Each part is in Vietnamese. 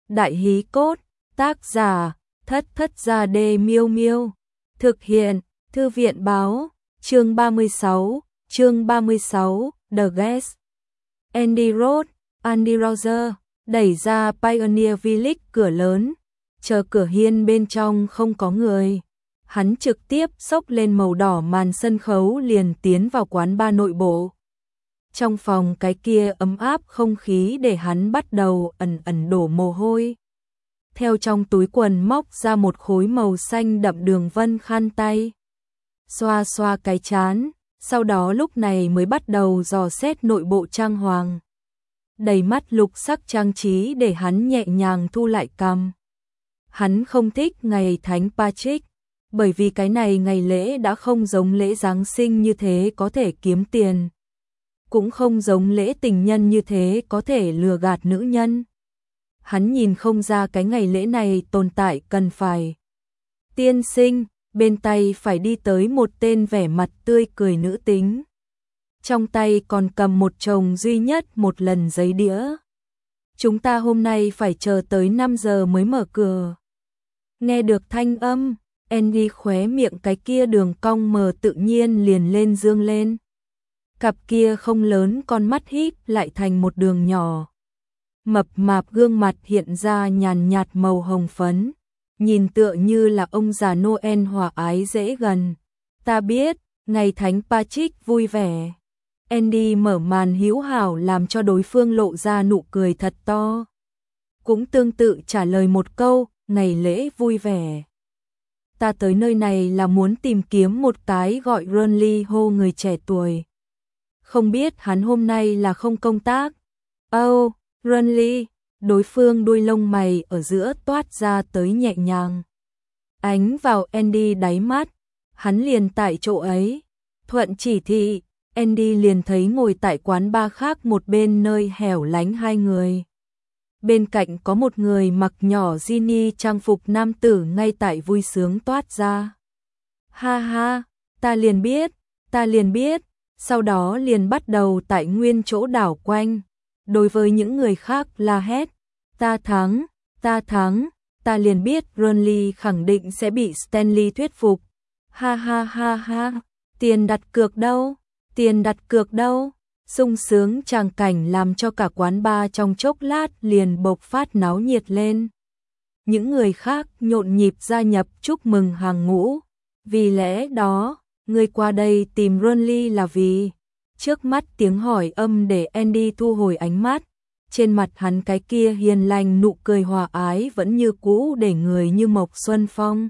Đại hí cốt, tác giả, Thất Thất Gia Đê Miêu Miêu. Thực hiện, Thư viện báo, chương 36, The Guest. Andy Roger, đẩy ra Pioneer Village cửa lớn, chờ cửa hiên bên trong không có người. Hắn trực tiếp xốc lên màu đỏ màn sân khấu liền tiến vào quán bar nội bộ. Trong phòng cái kia ấm áp không khí để hắn bắt đầu ẩn đổ mồ hôi. Theo trong túi quần móc ra một khối màu xanh đậm đường vân khăn tay. Xoa xoa cái trán, sau đó lúc này mới bắt đầu dò xét nội bộ trang hoàng. Đầy mắt lục sắc trang trí để hắn nhẹ nhàng thu lại cằm. Hắn không thích ngày Thánh Patrick, bởi vì cái này ngày lễ đã không giống lễ Giáng sinh như thế có thể kiếm tiền. Cũng không giống lễ tình nhân như thế có thể lừa gạt nữ nhân. Hắn nhìn không ra cái ngày lễ này tồn tại cần phải. Tiên sinh, bên tay phải đi tới một tên vẻ mặt tươi cười nữ tính. Trong tay còn cầm một chồng duy nhất một lần giấy đĩa. Chúng ta hôm nay phải chờ tới 5 giờ mới mở cửa. Nghe được thanh âm, Andy khóe miệng cái kia đường cong mờ tự nhiên liền lên dương lên. Cặp kia không lớn con mắt híp lại thành một đường nhỏ. Mập mạp gương mặt hiện ra nhàn nhạt màu hồng phấn, nhìn tựa như là ông già Noel hòa ái dễ gần. Ta biết, ngày Thánh Patrick vui vẻ. Andy mở màn hữu hảo làm cho đối phương lộ ra nụ cười thật to. Cũng tương tự trả lời một câu, ngày lễ vui vẻ. Ta tới nơi này là muốn tìm kiếm một cái gọi Ronly Ho người trẻ tuổi. Không biết hắn hôm nay là không công tác. Oh, Ronly, đối phương đuôi lông mày ở giữa toát ra tới nhẹ nhàng. Ánh vào Andy đáy mắt, hắn liền tại chỗ ấy. Thuận chỉ thị, Andy liền thấy ngồi tại quán bar khác một bên nơi hẻo lánh hai người. Bên cạnh có một người mặc nhỏ Ginny trang phục nam tử ngay tại vui sướng toát ra. Ha ha, ta liền biết, sau đó liền bắt đầu tại nguyên chỗ đảo quanh. Đối với những người khác la hét, ta thắng, ta liền biết Ronly khẳng định sẽ bị Stanley thuyết phục. Ha ha ha ha, tiền đặt cược đâu, sung sướng tràng cảnh làm cho cả quán bar trong chốc lát liền bộc phát náo nhiệt lên. Những người khác nhộn nhịp gia nhập chúc mừng hàng ngũ, vì lẽ đó, người qua đây tìm Ronly là vì... Trước mắt tiếng hỏi âm để Andy thu hồi ánh mắt, trên mặt hắn cái kia hiền lành nụ cười hòa ái vẫn như cũ để người như Mộc Xuân Phong.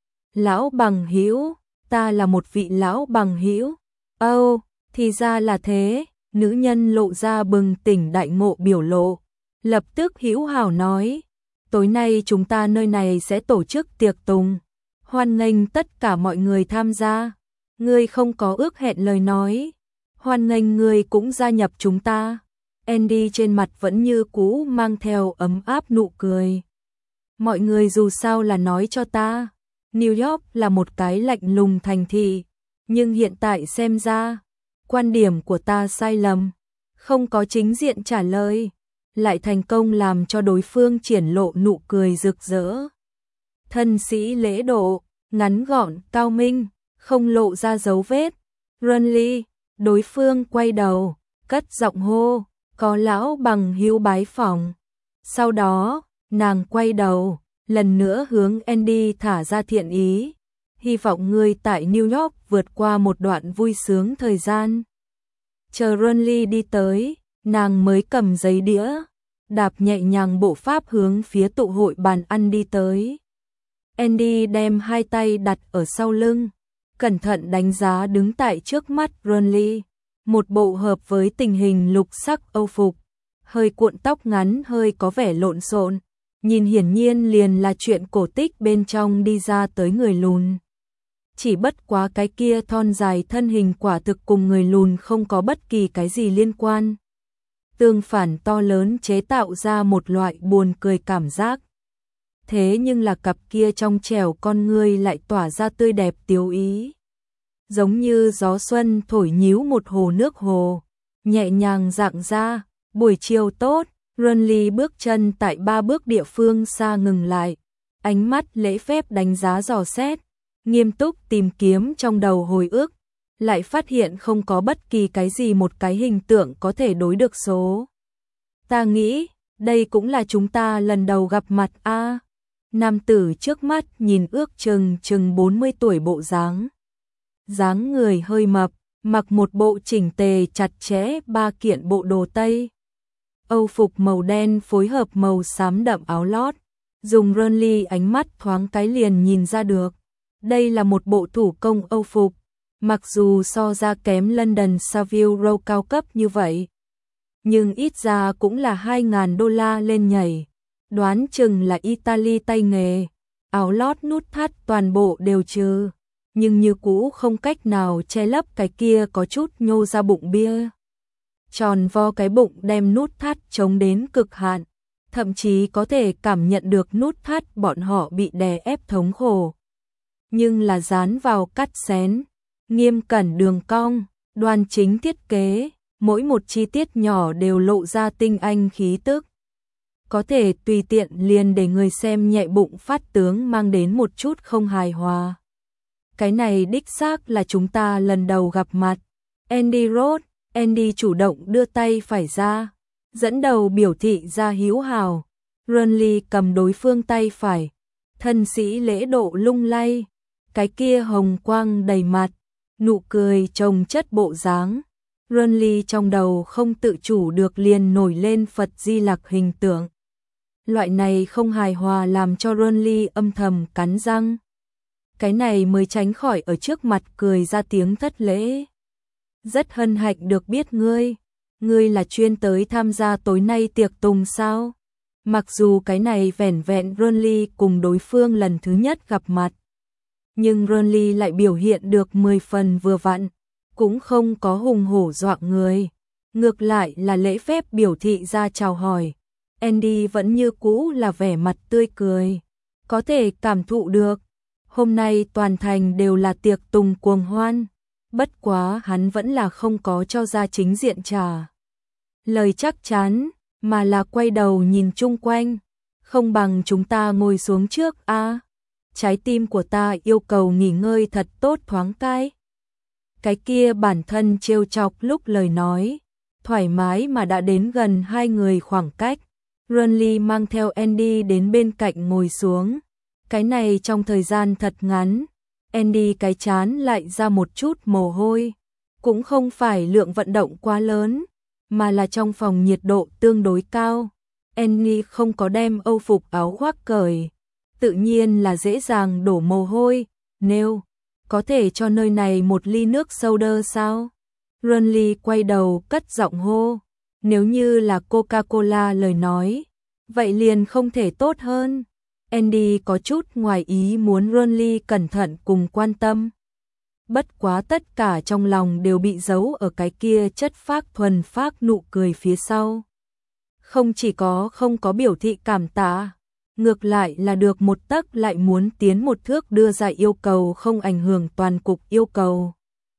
Lão bằng hữu, ta là một vị lão bằng hữu. Oh, thì ra là thế, nữ nhân lộ ra bừng tỉnh đại ngộ biểu lộ, lập tức hữu hảo nói, tối nay chúng ta nơi này sẽ tổ chức tiệc tùng, hoan nghênh tất cả mọi người tham gia. Ngươi không có ước hẹn lời nói. Hoan nghênh người cũng gia nhập chúng ta. Andy trên mặt vẫn như cũ mang theo ấm áp nụ cười. Mọi người dù sao là nói cho ta, New York là một cái lạnh lùng thành thị, nhưng hiện tại xem ra, quan điểm của ta sai lầm, không có chính diện trả lời, lại thành công làm cho đối phương triển lộ nụ cười rực rỡ. Thân sĩ lễ độ, ngắn gọn, cao minh, không lộ ra dấu vết. Ronly, đối phương quay đầu, cất giọng hô, có lão bằng hữu bái phỏng. Sau đó, nàng quay đầu, lần nữa hướng Andy thả ra thiện ý. Hy vọng ngươi tại New York vượt qua một đoạn vui sướng thời gian. Chờ Ronly đi tới, nàng mới cầm giấy đĩa, đạp nhẹ nhàng bộ pháp hướng phía tụ hội bàn ăn đi tới. Andy đem hai tay đặt ở sau lưng, cẩn thận đánh giá đứng tại trước mắt Ronly, một bộ hợp với tình hình lục sắc Âu phục, hơi cuộn tóc ngắn hơi có vẻ lộn xộn, nhìn hiển nhiên liền là chuyện cổ tích bên trong đi ra tới người lùn. Chỉ bất quá cái kia thon dài thân hình quả thực cùng người lùn không có bất kỳ cái gì liên quan. Tương phản to lớn chế tạo ra một loại buồn cười cảm giác. Thế nhưng là cặp kia trong trẻo con ngươi lại tỏa ra tươi đẹp tiếu ý. Giống như gió xuân thổi nhíu một hồ nước hồ, nhẹ nhàng rạng ra, buổi chiều tốt, Ronly bước chân tại 3 bước địa phương xa ngừng lại, ánh mắt lễ phép đánh giá dò xét, nghiêm túc tìm kiếm trong đầu hồi ức, lại phát hiện không có bất kỳ cái gì một cái hình tượng có thể đối được số. Ta nghĩ, đây cũng là chúng ta lần đầu gặp mặt a. Nam tử trước mắt nhìn ước chừng 40 tuổi bộ dáng. Dáng người hơi mập, mặc một bộ chỉnh tề chặt chẽ 3 kiện bộ đồ Tây. Âu phục màu đen phối hợp màu xám đậm áo lót, dùng Ronly ánh mắt thoáng cái liền nhìn ra được. Đây là một bộ thủ công Âu phục, mặc dù so ra kém London Savile Row cao cấp như vậy, nhưng ít ra cũng là 2.000 đô la lên nhảy. Đoán chừng là Italy tay nghề, áo lót nút thắt toàn bộ đều trừ, nhưng như cũ không cách nào che lấp cái kia có chút nhô ra bụng bia. Tròn vo cái bụng đem nút thắt chống đến cực hạn, thậm chí có thể cảm nhận được nút thắt bọn họ bị đè ép thống khổ. Nhưng là dán vào cắt xén, nghiêm cẩn đường cong, đoan chính thiết kế, mỗi một chi tiết nhỏ đều lộ ra tinh anh khí tức. Có thể tùy tiện liền để người xem nhẹ bụng phát tướng mang đến một chút không hài hòa. Cái này đích xác là chúng ta lần đầu gặp mặt. Andy Roth, Andy chủ động đưa tay phải ra, dẫn đầu biểu thị ra hữu hảo. Ronly cầm đối phương tay phải, thân sĩ lễ độ lung lay, cái kia hồng quang đầy mặt, nụ cười chồng chất bộ dáng. Ronly trong đầu không tự chủ được liền nổi lên Phật Di Lặc hình tượng. Loại này không hài hòa làm cho Ronly âm thầm cắn răng. Cái này mới tránh khỏi ở trước mặt cười ra tiếng thất lễ. Rất hân hạnh được biết ngươi là chuyên tới tham gia tối nay tiệc tùng sao? Mặc dù cái này vẻn vẹn Ronly cùng đối phương lần thứ nhất gặp mặt, nhưng Ronly lại biểu hiện được 10 phần vừa vặn, cũng không có hùng hổ dọa người, ngược lại là lễ phép biểu thị ra chào hỏi. Andy vẫn như cũ là vẻ mặt tươi cười, có thể cảm thụ được, hôm nay toàn thành đều là tiệc tùng cuồng hoan, bất quá hắn vẫn là không có cho ra chính diện trả lời chắc chắn, mà là quay đầu nhìn chung quanh, không bằng chúng ta ngồi xuống trước a. Trái tim của ta yêu cầu nghỉ ngơi thật tốt thoáng cái. Cái kia bản thân trêu chọc lúc lời nói, thoải mái mà đã đến gần hai người khoảng cách. Ronly mang theo Andy đến bên cạnh ngồi xuống. Cái này trong thời gian thật ngắn, Andy cái chán lại ra một chút mồ hôi. Cũng không phải lượng vận động quá lớn, mà là trong phòng nhiệt độ tương đối cao. Andy không có đem âu phục áo khoác cởi, tự nhiên là dễ dàng đổ mồ hôi. Nếu có thể cho nơi này một ly nước soda sao? Ronly quay đầu cất giọng hô. Nếu như là Coca-Cola lời nói, vậy liền không thể tốt hơn. Andy có chút ngoài ý muốn Ronly cẩn thận cùng quan tâm. Bất quá tất cả trong lòng đều bị giấu ở cái kia chất phác thuần phác nụ cười phía sau. Không chỉ có không có biểu thị cảm tạ, ngược lại là được một tấc lại muốn tiến một thước đưa ra yêu cầu không ảnh hưởng toàn cục yêu cầu.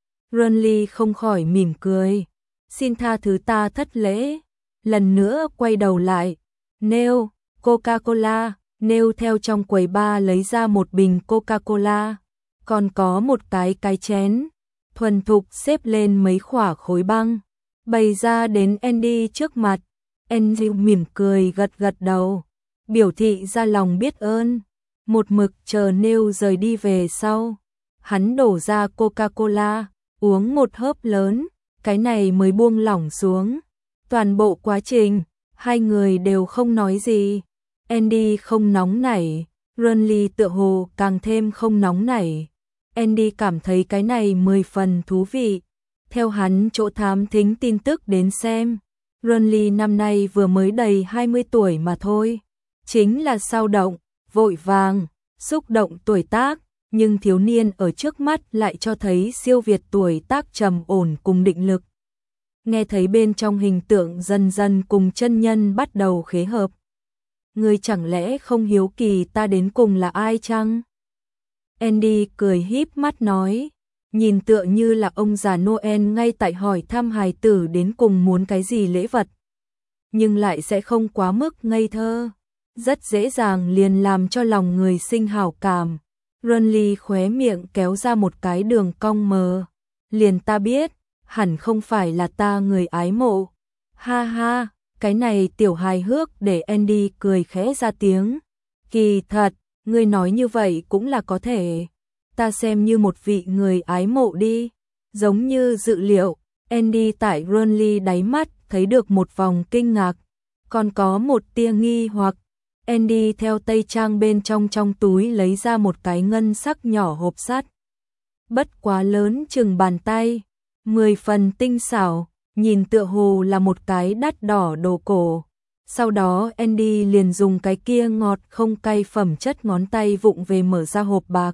Ronly không khỏi mỉm cười. Xin tha thứ ta thất lễ. Lần nữa quay đầu lại. Nêu, Coca-Cola, nêu theo trong quầy bar lấy ra một bình Coca-Cola. Còn có một cái chén. Thuần thục xếp lên mấy khỏa khối băng. Bày ra đến Andy trước mặt. Andy mỉm cười gật gật đầu. Biểu thị ra lòng biết ơn. Một mực chờ nêu rời đi về sau. Hắn đổ ra Coca-Cola, uống một hớp lớn. Cái này mới buông lỏng xuống. Toàn bộ quá trình, hai người đều không nói gì. Andy không nóng nảy, Ronly tựa hồ càng thêm không nóng nảy. Andy cảm thấy cái này 10 phần thú vị. Theo hắn chỗ thám thính tin tức đến xem, Ronly năm nay vừa mới đầy 20 tuổi mà thôi. Chính là sao động, vội vàng, xúc động tuổi tác. Nhưng thiếu niên ở trước mắt lại cho thấy siêu việt tuổi tác trầm ổn cùng định lực. Nghe thấy bên trong hình tượng dần dần cùng chân nhân bắt đầu khế hợp. Ngươi chẳng lẽ không hiếu kỳ ta đến cùng là ai chăng? Andy cười híp mắt nói, nhìn tựa như là ông già Noel ngay tại hỏi thăm hài tử đến cùng muốn cái gì lễ vật. nhưng lại sẽ không quá mức ngây thơ, rất dễ dàng liền làm cho lòng người sinh hảo cảm. Renly khóe miệng kéo ra một cái đường cong mờ. Liền ta biết, hẳn không phải là ta người ái mộ. Ha ha, cái này tiểu hài hước để Andy cười khẽ ra tiếng. Kỳ thật, ngươi nói như vậy cũng là có thể. Ta xem như một vị người ái mộ đi. Giống như dự liệu, Andy tại Renly đáy mắt thấy được một vòng kinh ngạc, còn có một tia nghi hoặc. Andy theo tây trang bên trong túi lấy ra một cái ngân sắc nhỏ hộp sắt. Bất quá lớn chừng bàn tay, 10 phần tinh xảo, nhìn tựa hồ là một cái đắt đỏ đồ cổ. Sau đó Andy liền dùng cái kia ngọt không cay phẩm chất ngón tay vụng về mở ra hộp bạc.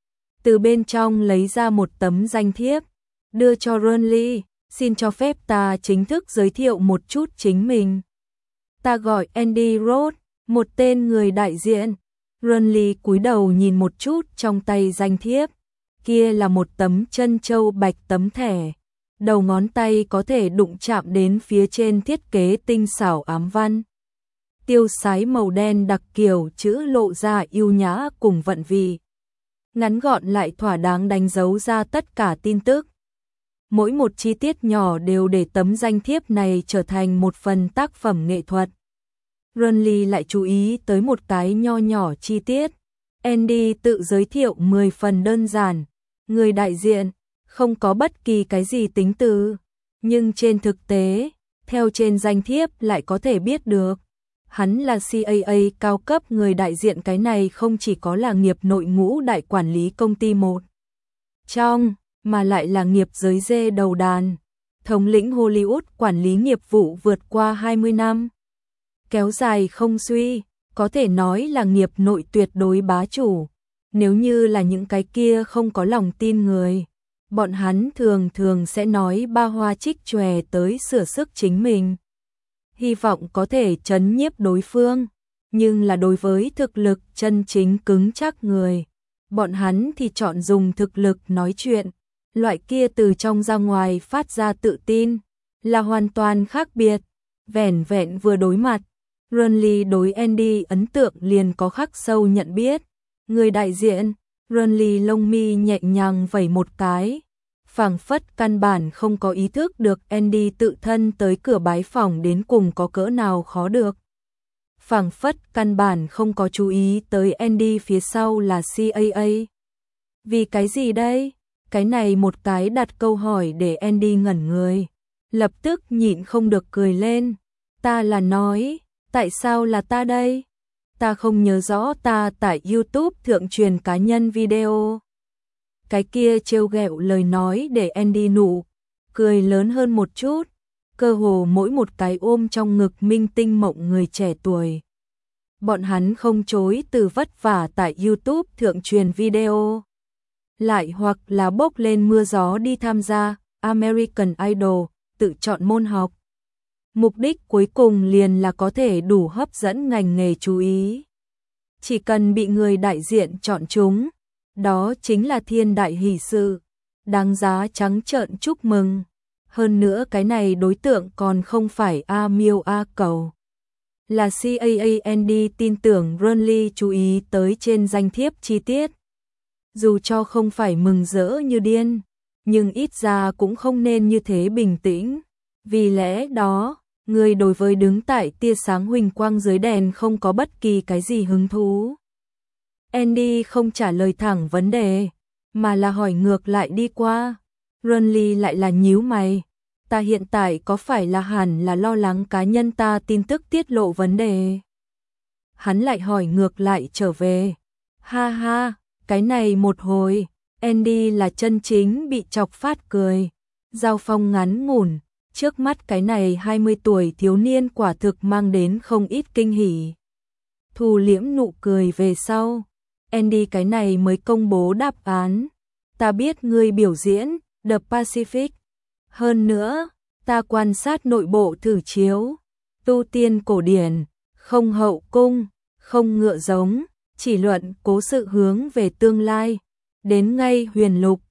Từ bên trong lấy ra một tấm danh thiếp, đưa cho Renly, xin cho phép ta chính thức giới thiệu một chút chính mình. Ta gọi Andy Rhodes, một tên người đại diện. Renly cúi đầu nhìn một chút trong tay danh thiếp, kia là một tấm chân châu bạch tấm thẻ. Đầu ngón tay có thể đụng chạm đến phía trên thiết kế tinh xảo ám văn. Tiêu sái màu đen đặc kiểu chữ lộ ra yêu nhã cùng vận vị. Ngắn gọn lại thỏa đáng đánh dấu ra tất cả tin tức. Mỗi một chi tiết nhỏ đều để tấm danh thiếp này trở thành một phần tác phẩm nghệ thuật. Renly lại chú ý tới một cái nho nhỏ chi tiết. Andy tự giới thiệu 10 phần đơn giản. Người đại diện, không có bất kỳ cái gì tính từ. Nhưng trên thực tế, theo trên danh thiếp lại có thể biết được. Hắn là CAA cao cấp người đại diện, cái này không chỉ có là nghiệp nội ngũ đại quản lý công ty một trong, mà lại là nghiệp giới dê đầu đàn. Thống lĩnh Hollywood quản lý nghiệp vụ vượt qua 20 năm. Kéo dài không suy, có thể nói là nghiệp nội tuyệt đối bá chủ. Nếu như là những cái kia không có lòng tin người, bọn hắn thường sẽ nói ba hoa trích chòe tới sửa sức chính mình. Hy vọng có thể trấn nhiếp đối phương, nhưng là đối với thực lực chân chính cứng chắc người, bọn hắn thì chọn dùng thực lực nói chuyện. Loại kia từ trong ra ngoài phát ra tự tin, là hoàn toàn khác biệt. Vẻn vẹn vừa đối mặt, Renly đối Andy ấn tượng liền có khắc sâu nhận biết. Người đại diện, Renly lông mi nhẹ nhàng vẩy một cái, phảng phất căn bản không có ý thức được Andy tự thân tới cửa bái phỏng đến cùng có cỡ nào khó được. Phảng phất căn bản không có chú ý tới Andy phía sau là CAA. Vì cái gì đây? Cái này một cái đặt câu hỏi để Andy ngẩn người, lập tức nhịn không được cười lên. Ta là nói, tại sao là ta đây? Ta không nhớ rõ ta tại YouTube thượng truyền cá nhân video. Cái kia trêu ghẹo lời nói để Andy nụ cười lớn hơn một chút, cơ hồ mỗi một cái ôm trong ngực minh tinh mộng người trẻ tuổi. Bọn hắn không chối từ vất vả tại YouTube thượng truyền video, lại hoặc là bốc lên mưa gió đi tham gia American Idol, tự chọn môn học. Mục đích cuối cùng liền là có thể đủ hấp dẫn ngành nghề chú ý. Chỉ cần bị người đại diện chọn chúng, đó chính là thiên đại hỷ sự, đáng giá trắng trợn chúc mừng. Hơn nữa cái này đối tượng còn không phải A Miêu A Cầu, là CAAND. Tin tưởng Renly chú ý tới trên danh thiếp chi tiết. Dù cho không phải mừng rỡ như điên, nhưng ít ra cũng không nên như thế bình tĩnh. Vì lẽ đó, người đối với đứng tại tia sáng huỳnh quang dưới đèn không có bất kỳ cái gì hứng thú. Andy không trả lời thẳng vấn đề, mà là hỏi ngược lại đi qua. Renly lại là nhíu mày. Ta hiện tại có phải là hẳn là lo lắng cá nhân ta tin tức tiết lộ vấn đề? Hắn lại hỏi ngược lại trở về. Ha ha, cái này một hồi, Andy là chân chính bị chọc phát cười. Giao phong ngắn ngủn, trước mắt cái này 20 tuổi thiếu niên quả thực mang đến không ít kinh hỉ. Thu liễm nụ cười về sau, Andy cái này mới công bố đáp án. Ta biết ngươi biểu diễn The Pacific. Hơn nữa, ta quan sát nội bộ thử chiếu, tu tiên cổ điển, không hậu cung, không ngựa giống, chỉ luận cố sự hướng về tương lai, đến ngay huyền lục,